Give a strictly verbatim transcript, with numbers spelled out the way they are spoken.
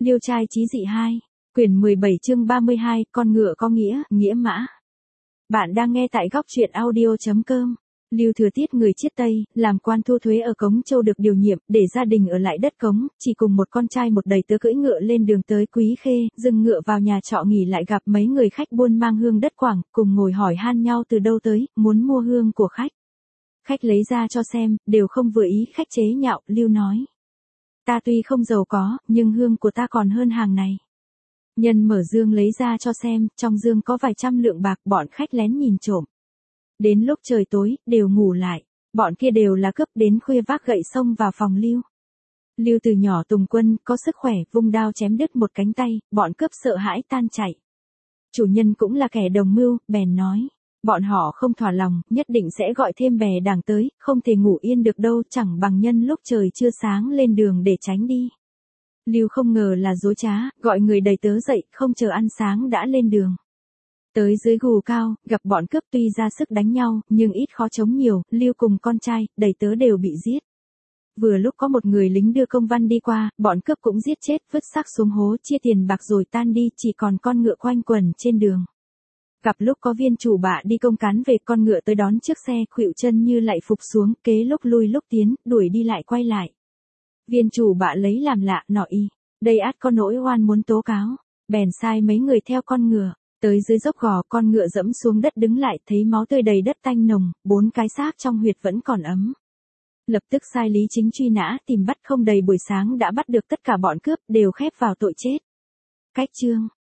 Liêu trai chí dị hai, quyển mười bảy chương ba mươi hai, con ngựa có nghĩa, nghĩa mã. Bạn đang nghe tại góc truyện audio chấm com. Lưu Thừa Tiết người Chiết Tây, làm quan thu thuế ở Cống Châu được điều nhiệm, để gia đình ở lại đất Cống, chỉ cùng một con trai một đầy tớ cưỡi ngựa lên đường tới Quý Khê, dừng ngựa vào nhà trọ nghỉ lại gặp mấy người khách buôn mang hương đất Quảng, cùng ngồi hỏi han nhau từ đâu tới, muốn mua hương của khách. Khách lấy ra cho xem, đều không vừa ý, khách chế nhạo, Lưu nói. Ta tuy không giàu có, nhưng hương của ta còn hơn hàng này. Nhân mở dương lấy ra cho xem, trong dương có vài trăm lượng bạc, bọn khách lén nhìn trộm. Đến lúc trời tối, đều ngủ lại, bọn kia đều là cướp đến khuya vác gậy xông vào phòng Lưu. Lưu từ nhỏ tùng quân, có sức khỏe, vung đao chém đứt một cánh tay, bọn cướp sợ hãi tan chạy. Chủ nhân cũng là kẻ đồng mưu, bèn nói. Bọn họ không thỏa lòng, nhất định sẽ gọi thêm bè đảng tới, không thể ngủ yên được đâu, chẳng bằng nhân lúc trời chưa sáng lên đường để tránh đi. Lưu không ngờ là dối trá, gọi người đầy tớ dậy, không chờ ăn sáng đã lên đường. Tới dưới gù cao, gặp bọn cướp tuy ra sức đánh nhau, nhưng ít khó chống nhiều, Lưu cùng con trai, đầy tớ đều bị giết. Vừa lúc có một người lính đưa công văn đi qua, bọn cướp cũng giết chết, vứt xác xuống hố, chia tiền bạc rồi tan đi, chỉ còn con ngựa quanh quẩn trên đường. Gặp lúc có viên chủ bạ đi công cán về, con ngựa tới đón chiếc xe, khuỵu chân như lại phục xuống, kế lúc lui lúc tiến, đuổi đi lại quay lại. Viên chủ bạ lấy làm lạ, nọ y, đây át có nỗi oan muốn tố cáo, bèn sai mấy người theo con ngựa, tới dưới dốc gò, con ngựa dẫm xuống đất đứng lại, thấy máu tươi đầy đất tanh nồng, bốn cái xác trong huyệt vẫn còn ấm. Lập tức sai Lý Chính truy nã, tìm bắt, không đầy buổi sáng đã bắt được tất cả bọn cướp, đều khép vào tội chết. Cách chương